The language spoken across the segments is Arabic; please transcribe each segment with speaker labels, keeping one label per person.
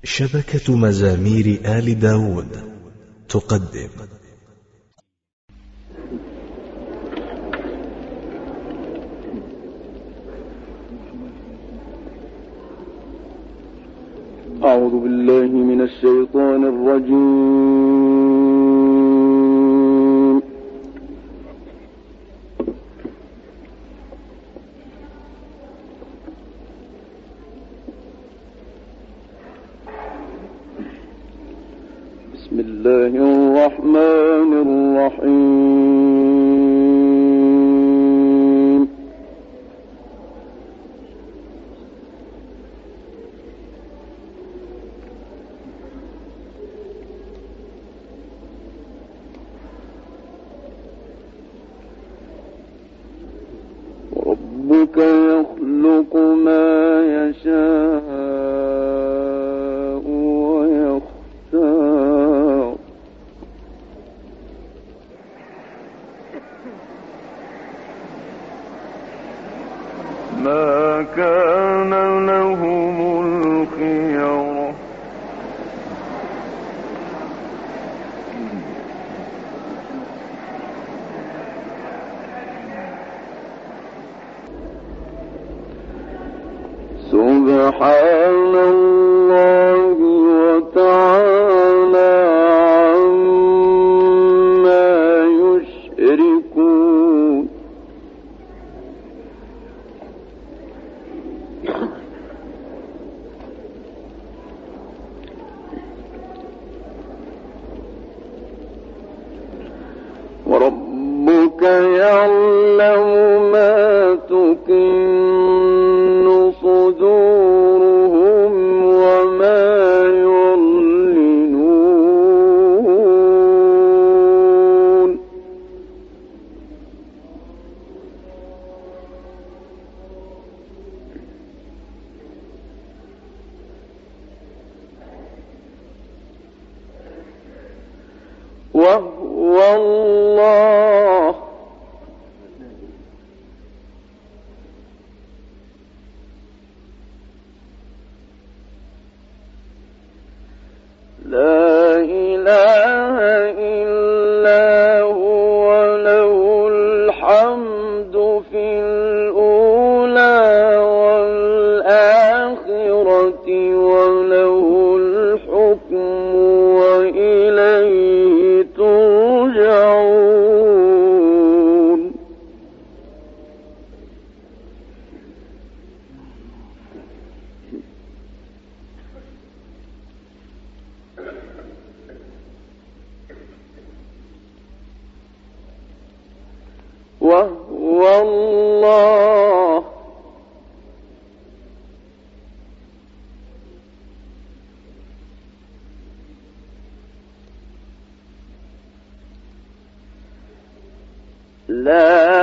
Speaker 1: شبكة مزامير آل داود تقدم
Speaker 2: أعوذ بالله من الشيطان الرجيم. بسم الله الرحمن الرحيم. ربك يخلق ما يشاء ويختار ما كان لهم الخيرة سبحان الله وتعالى عما يشركون. وربك يعلم ما تكن صدورهم وما يعلنون. وهو الله لا إله إلا هو له الحمد في الأولى والآخرة وله الحكم وإليه ترجعون. وهو الله لا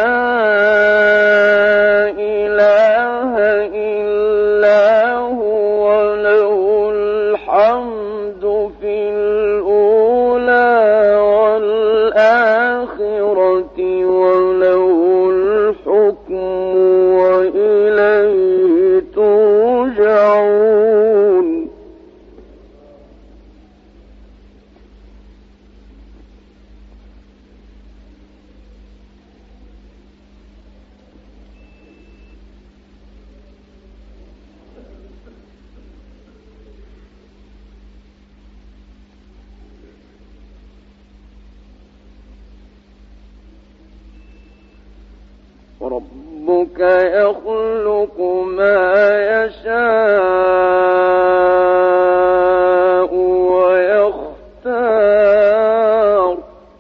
Speaker 2: إله إلا هو له الحمد في الأولى والآخرة وله الحكم وإليه ترجعون. ربك يخلق ما يشاء ويختار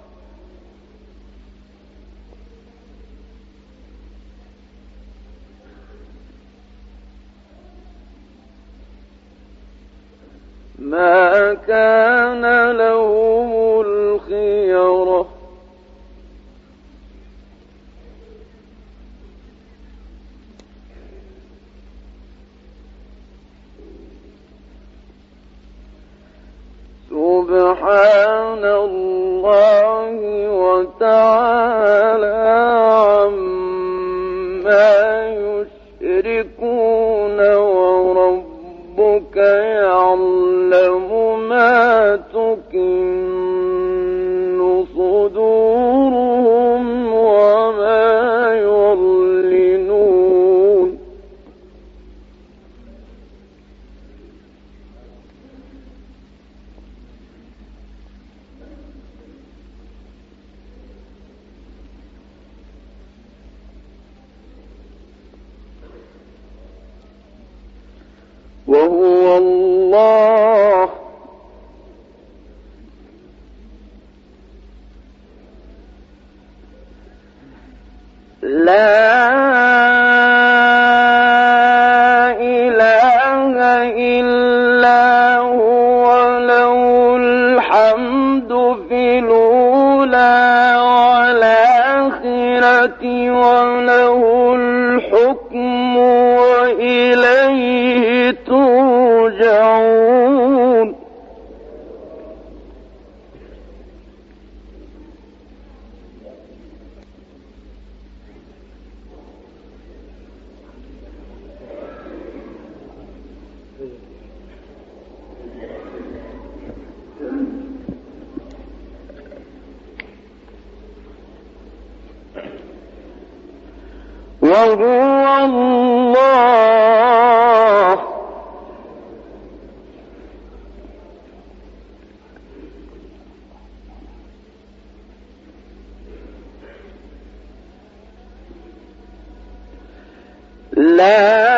Speaker 2: ما كان لهم الخيرة سبحان الله وتعالى عما يشركون. وربك يعلم يعلم ما تكن صدورهم وما يعلنون وهو الله لا إله إلا هو له الحمد في الأولى والآخرة وله الحكم وإليه ترجعون وهو الله لا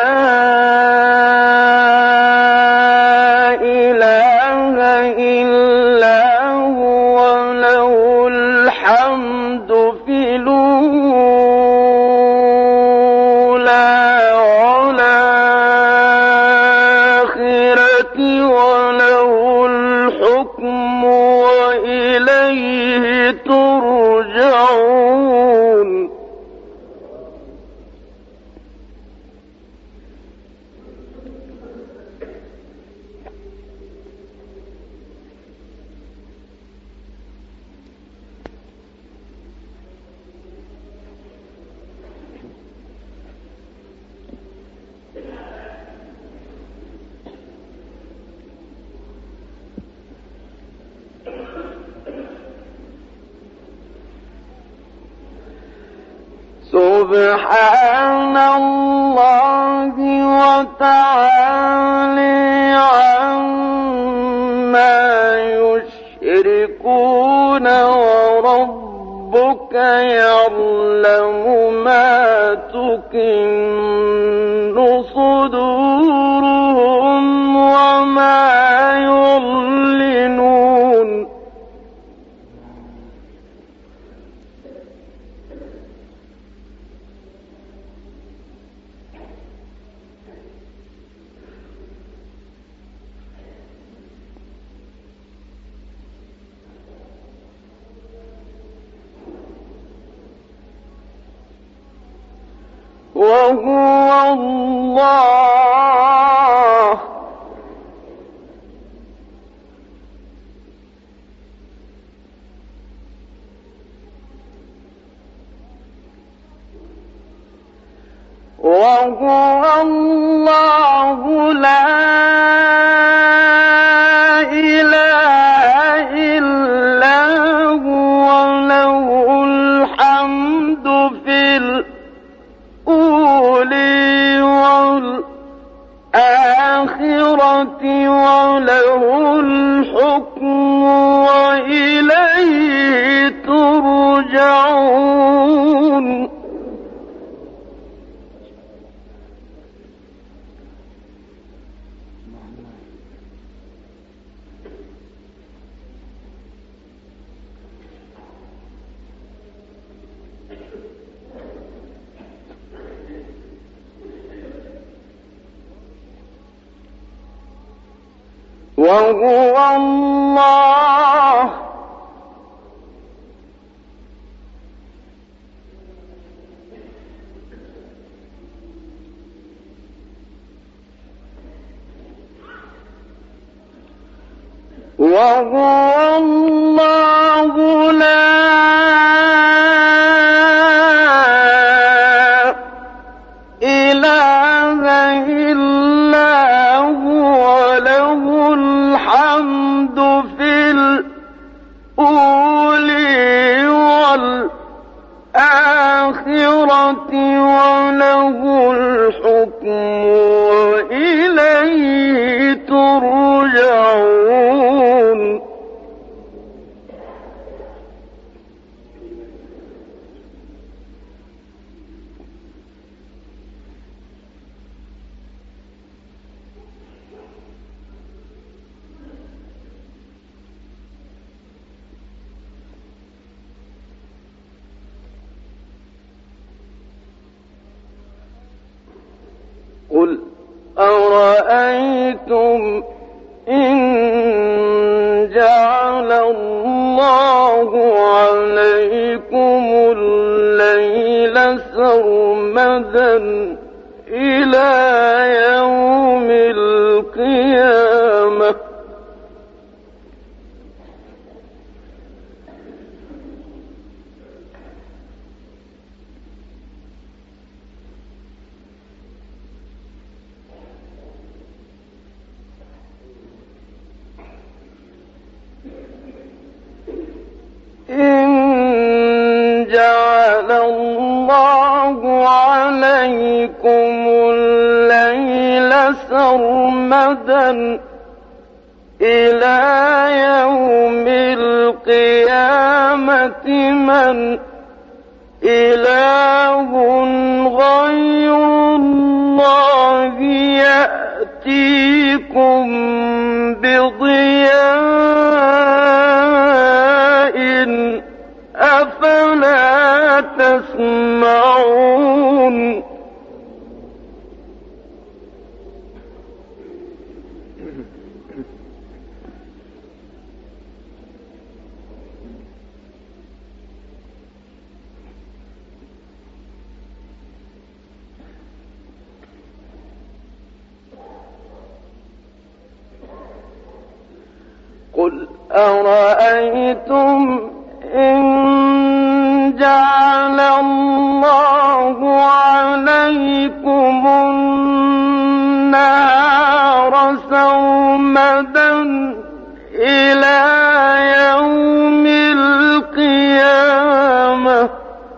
Speaker 2: إله إلا هو له الحمد في الأولى والآخرة وله الحكم وإليه ترجعون سبحان الله وتعالى عما يشركون وربك يعلم ما تكن صدورهم وما يعلنون وهو الله لا إله إلا هو له الحمد في الأولى والآخرة وله الحكم وإليه ترجعون وهو الله لا إله إلا هو له وله الحكم وإليه ترجعون. قل أرأيتم إن جعل الله عليكم الليل سرمدا إلى يوم القيامة إن جعل الله عليكم الليل سرمدا إلى يوم القيامة من إله غير الله يأتيكم بضياء أفلا تسمعون. قل أرأيتم إن جعل الله عليكم النهار سرمدا إلى يوم القيامة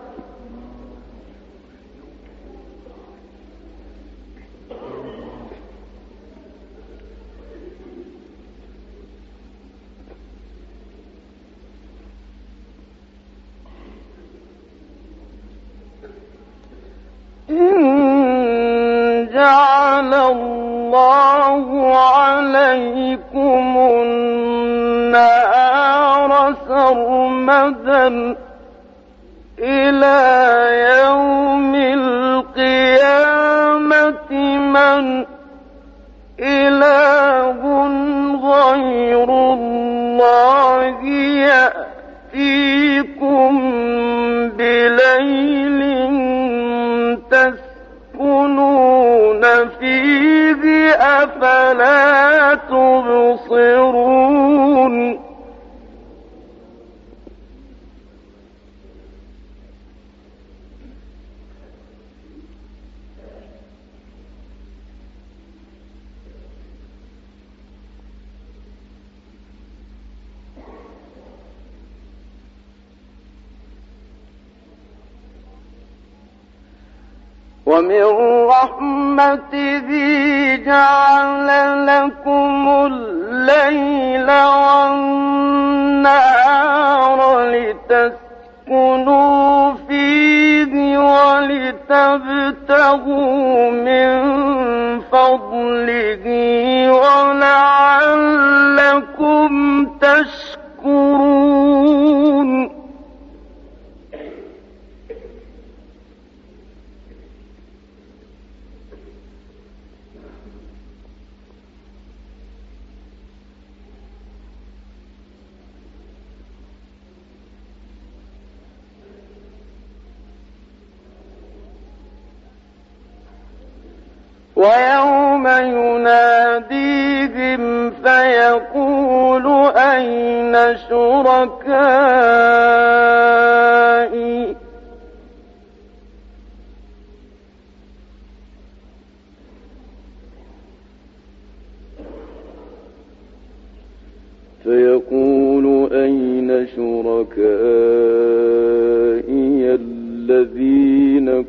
Speaker 2: إن جعل الله عليكم النهار سرمدا إلى يوم القيامة من إله غير الله يأتيكم بليل تسكنون فيه أفلا تبصرون. ومن رحمته جعل لكم الليل والنهار لتسكنوا فيه ولتبتغوا من فضله ولعلكم تشكرون. ويوم يناديهم فيقول أين شركائي الذين الذين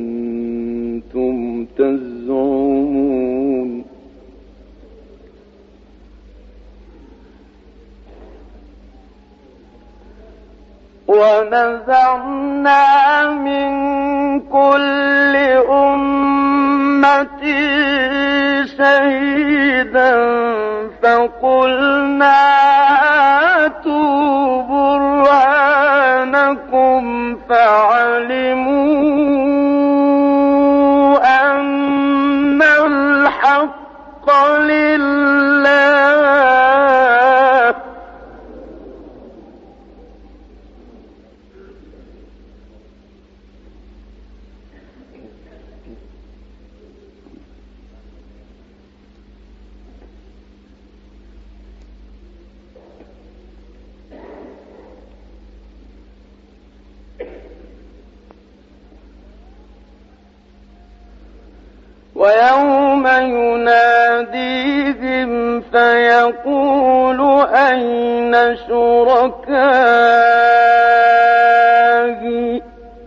Speaker 2: كنتم تزعمون ونزعنا من كل أمة شهيدا فقلنا هاتوا برهانكم فعلموا أن الحق لله ويوم يناديهم فيقول أين شركائي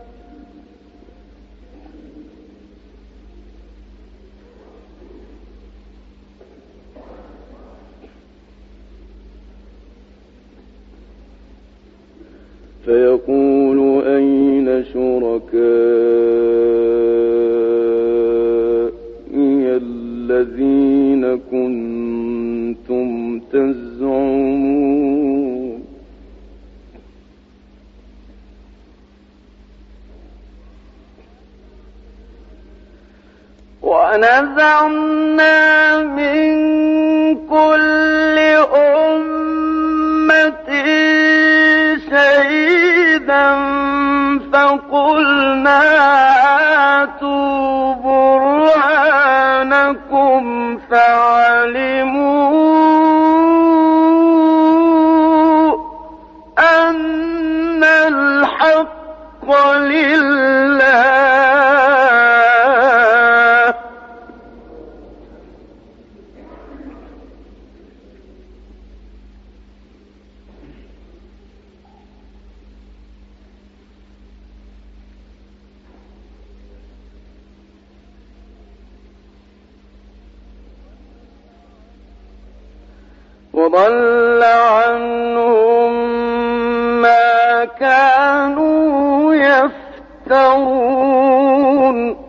Speaker 2: الذين كنتم تزعمون ونزعنا من كل أمة شهيدا فقلنا هاتوا برهانكم فعلموا أن الحق لله وضل عنهم ما كانوا يفترون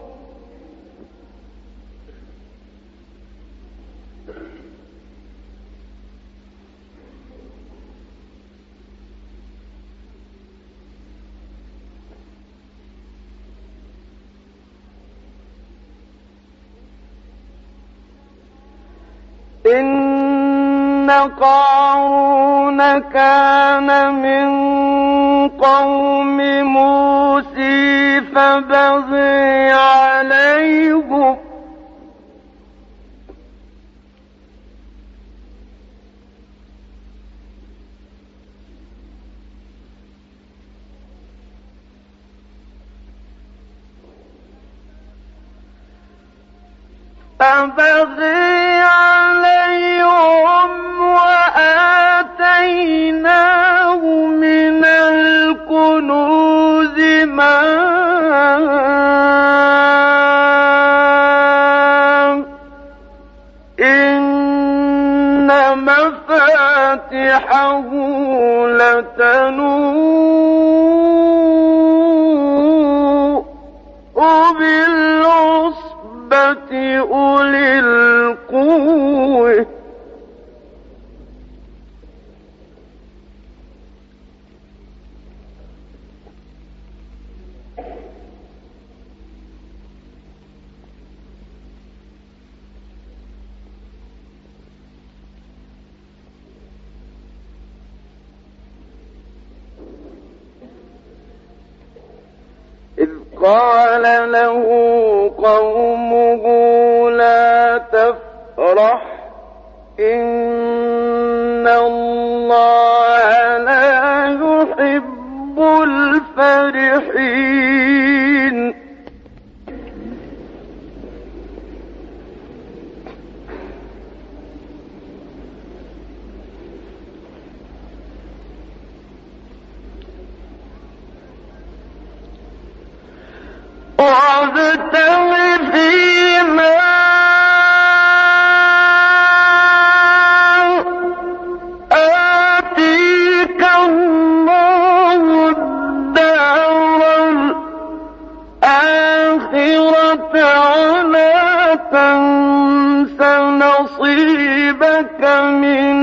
Speaker 2: إن قارون كان من قوم موسى فبغي عليهم وآتيناه من الكنوز ما إن مفاتحه لتنوء بالعصبة أولي القوة إذ قال له قومه لا تفرح إن الله لا يحب الفرحين من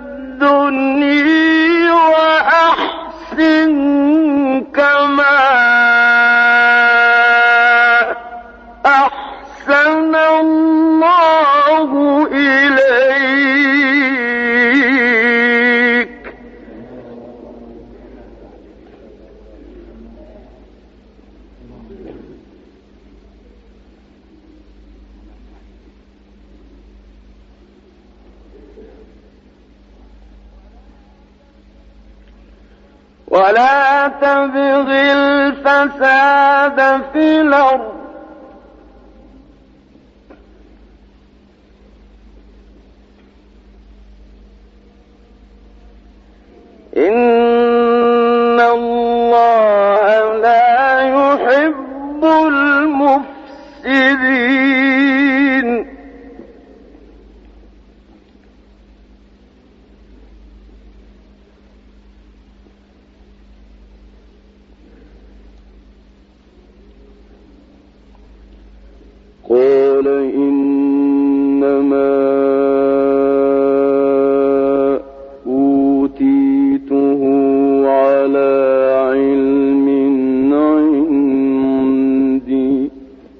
Speaker 2: الدنيا وأحسن كما أحسن الله إليك. ولا تبغ الفساد في الأرض إن الله لا يحب المفسدين. قال إنما أوتيته على علم عندي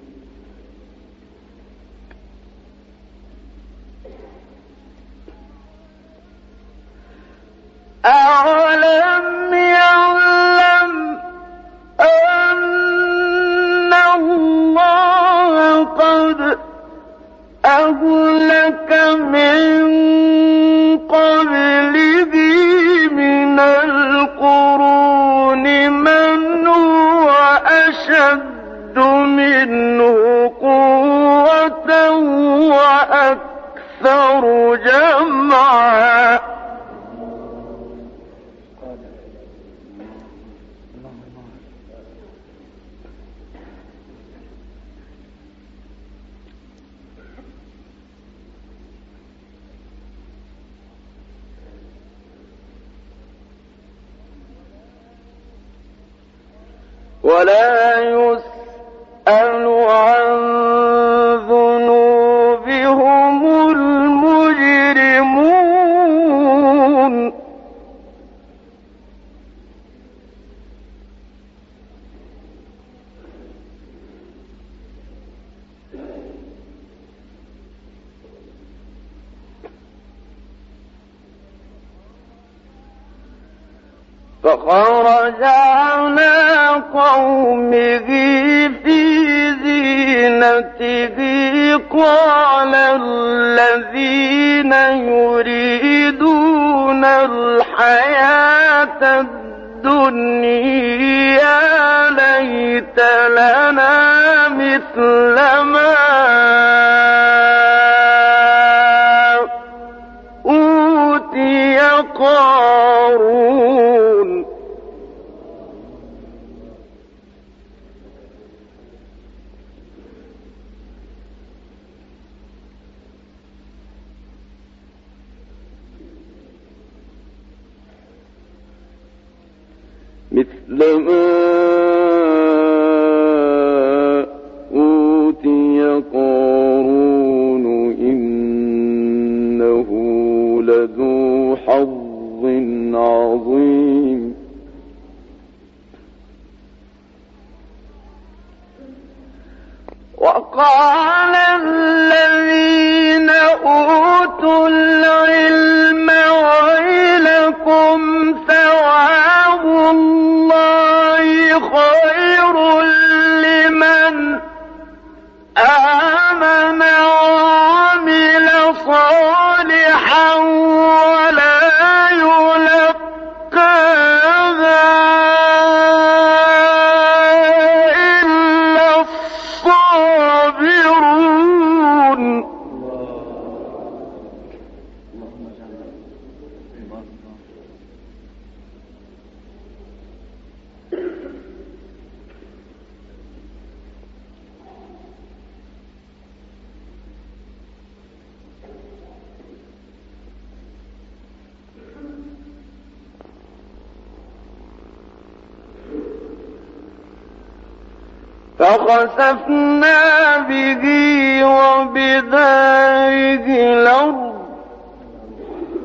Speaker 2: أولم يعلم أن الله قد أهلك من قبله من القرون من هو أشد منه قوة وأكثر جمعا. ولا يسأل عن ذنوبهم المجرمون. فخرج على قومه في زينته قال الذين يريدون الحياة الدنيا يا ليت لنا مثل ما أوتي قارون. مثل ما أوتي قارون إنه لذو حظ عظيم. وقال الذين أوتوا العلم ويلكم ثواب الله خير لمن آمن وعمل صالحا ولا يلقاها إلا الصابرون. فخسفنا به وبداره الأرض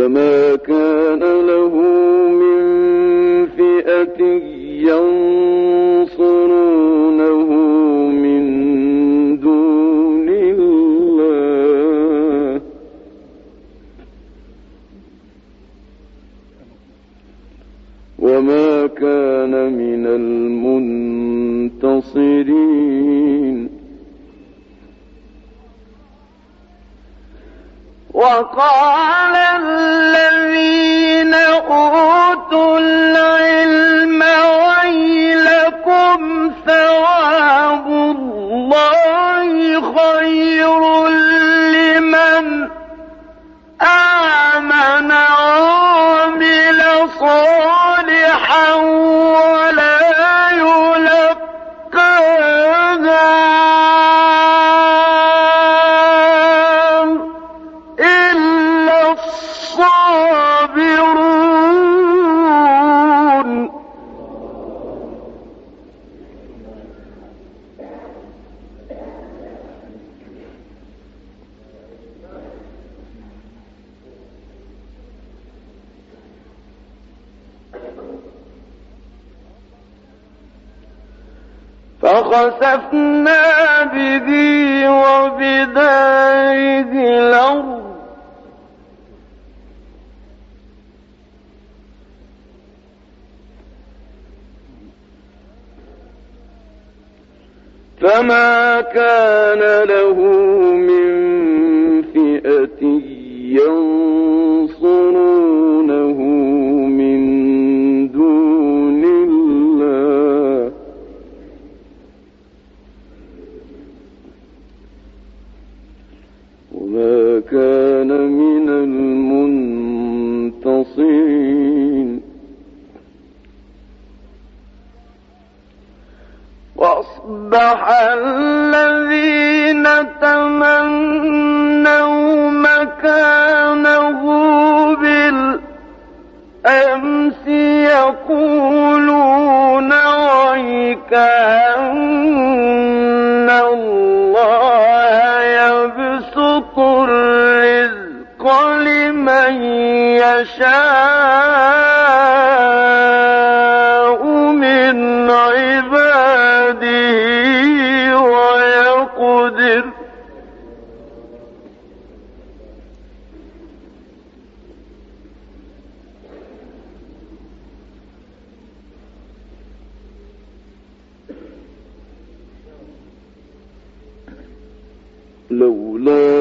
Speaker 2: فما كان له من فئة ينصرونه من دون الله وما كان من المنتصرين. وقال الذين أوتوا العلم ويلكم ثواب الله خير لمن آمن وعمل صالحا ولا يلقاها إلا الصابرون. فخسفنا به وبداره الأرض فما كان له من فئة ينصرونه من دون الله وما كان من المنتصرين. وأصبح الذين تمنوا مكانه بالأمس يقولون ويك أن الله يبسط الرزق لمن يشاء من عباده ويقدر لولا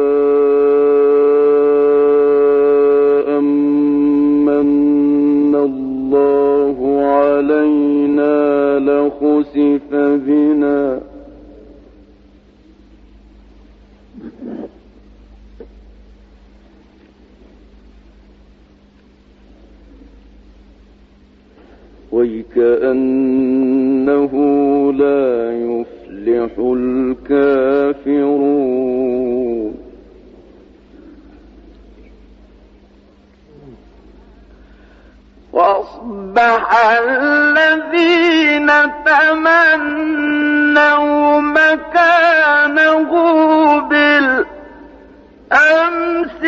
Speaker 2: أمن الله علينا لخسف بنا ويكأنه لا يفلح الكافرون. وأصبح الذين تمنوا مكانه بالأمس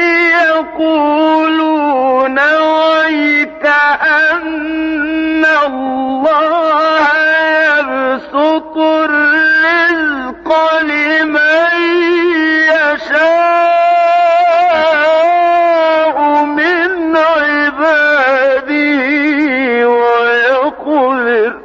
Speaker 2: يقولون ويك أن الله يبسط الرزق لمن يشاء من عباده ويقدر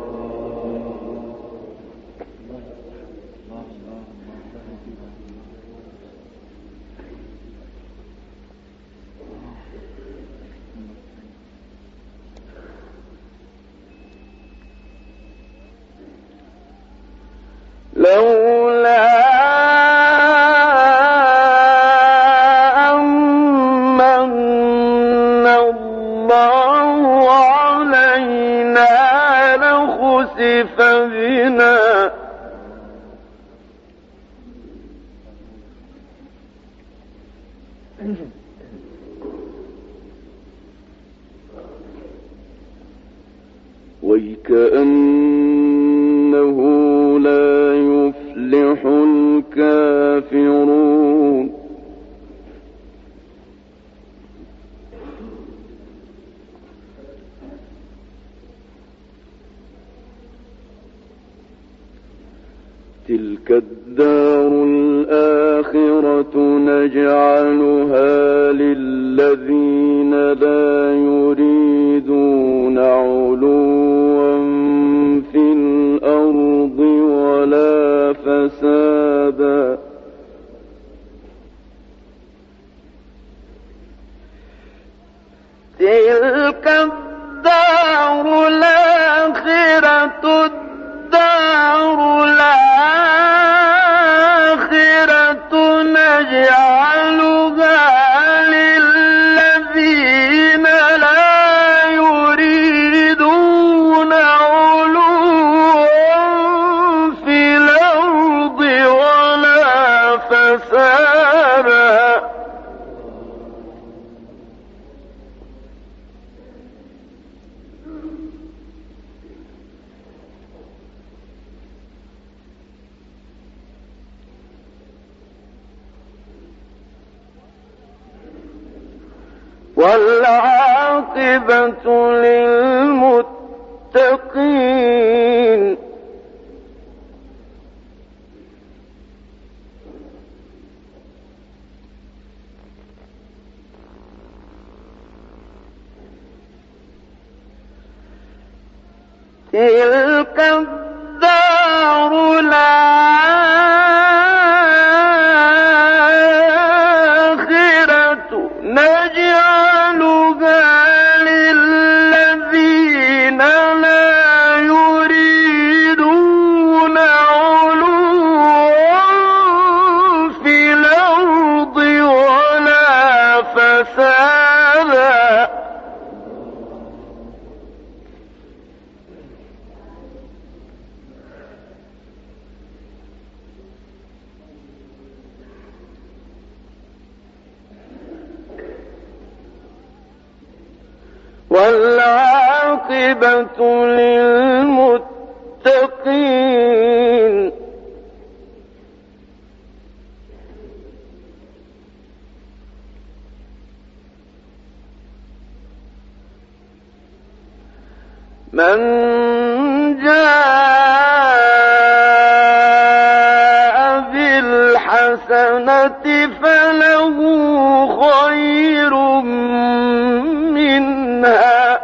Speaker 2: لولا أمن الله علينا لخسف بنا ويكأنه لا يفلح الكافرون. تلك الدار الآخرة نجعلها للذين لا يريدون علوا في الأرض ولا فسادا تلك الدار الآخرة نجعلها للذين لا يريدون علوا في الأرض ولا فسادا والعاقبة للمتقين تلك الدار الآخرة نجعلها للذين لا يريدون علوا في الأرض ولا فسادا والعاقبة للمتقين من جاء بالحسنة فله خير منها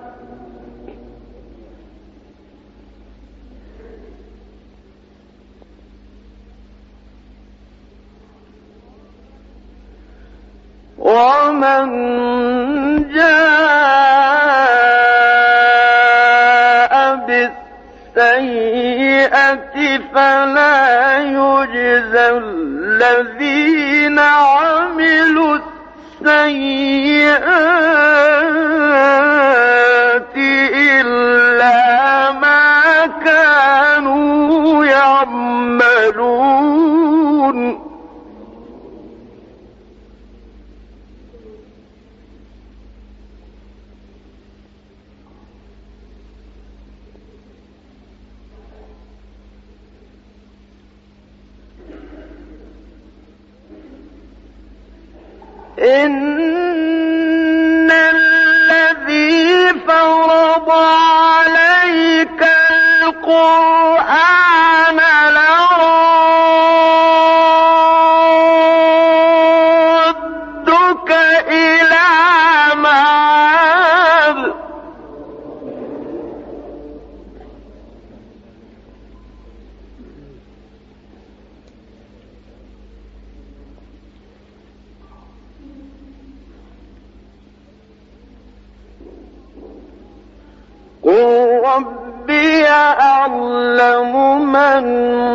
Speaker 2: ومن جاء بالسيئة فلا يجزى الذين عملوا السيئات إلا ما كانوا يعملون إن الذي فرض عليك القرآن لردك إلى معاد قل ربي أعلم من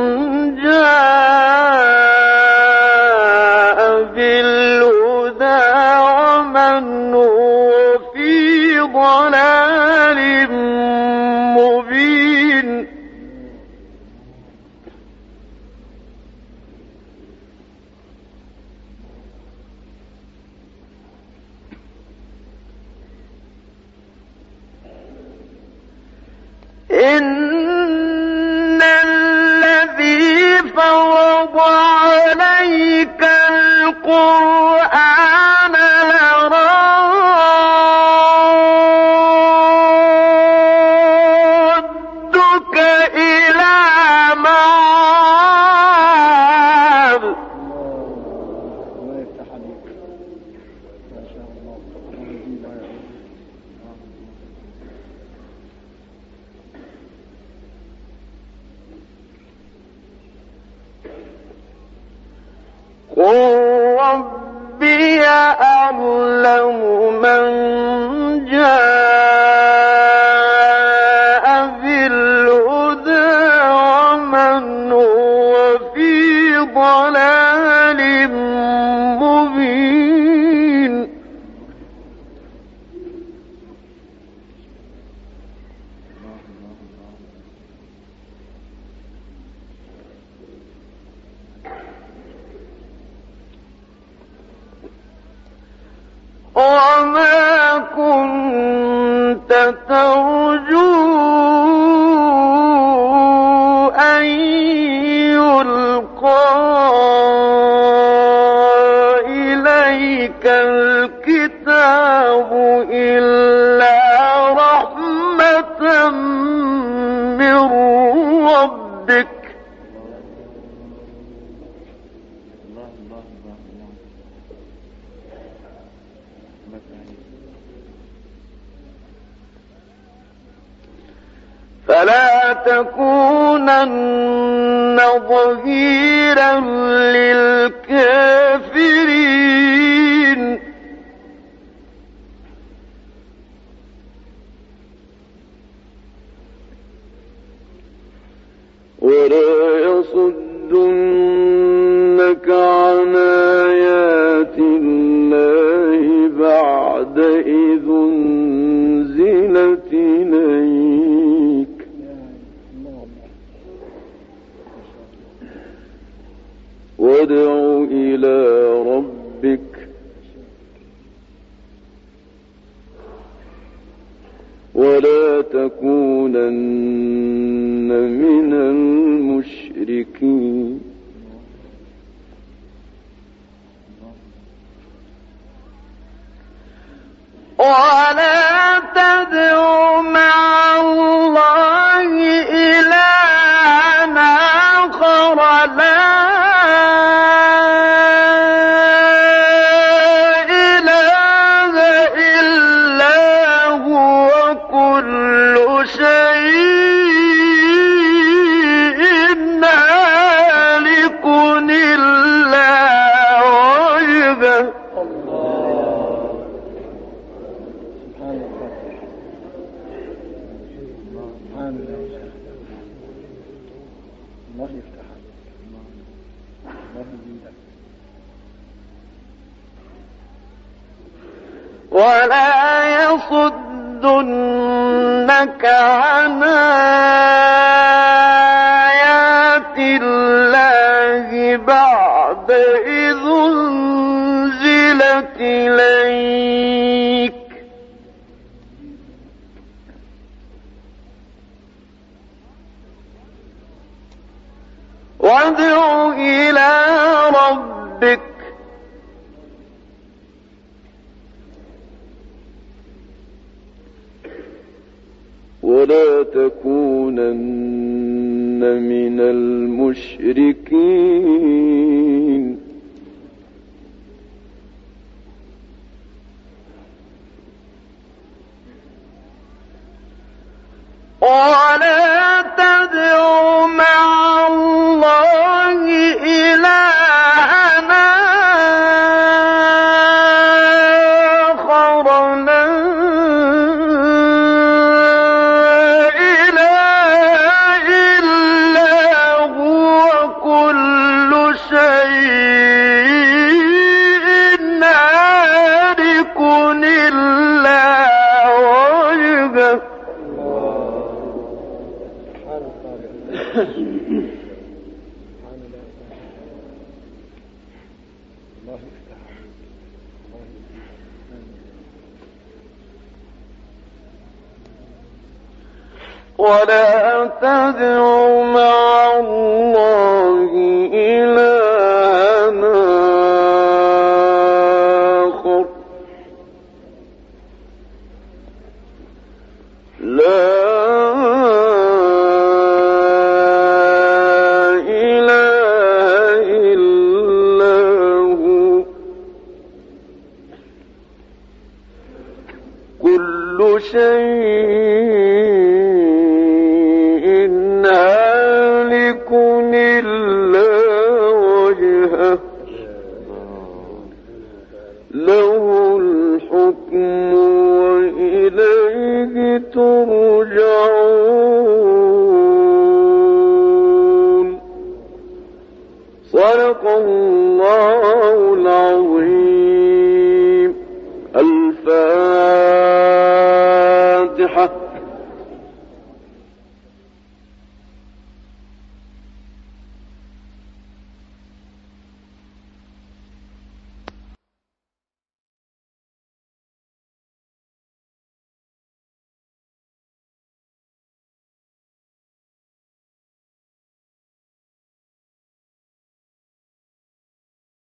Speaker 2: جاء بالهدى ومن هو في ضلال مبين إن الذي فرض عليك القرآن لردك إلى معاد ربك فلا تكونن ظهيرا للكافرين ولا يصدنك عن آيات الله بعد إذ أنزلت إليك وادع إلى ربك ولا تكونن من المشركين ولا تدع مع الله إلها آخر لا إله إلا هو كل شيء هالك إلا وجهه ولا يصدنك عن آيات الله بعد إذ أنزلت إليك وادع إلى ربك ولا تكونن من المشركين ولا تدع مع الله إلها آخر لا إله إلا هو كل شيء هالك إلا وجهه ولا تدع مع الله إلها آخر لا إله إلا هو كل شيء هالك إلا وجهه له الحكم وإليه ترجعون صدق الله العظيم. الفاتحة.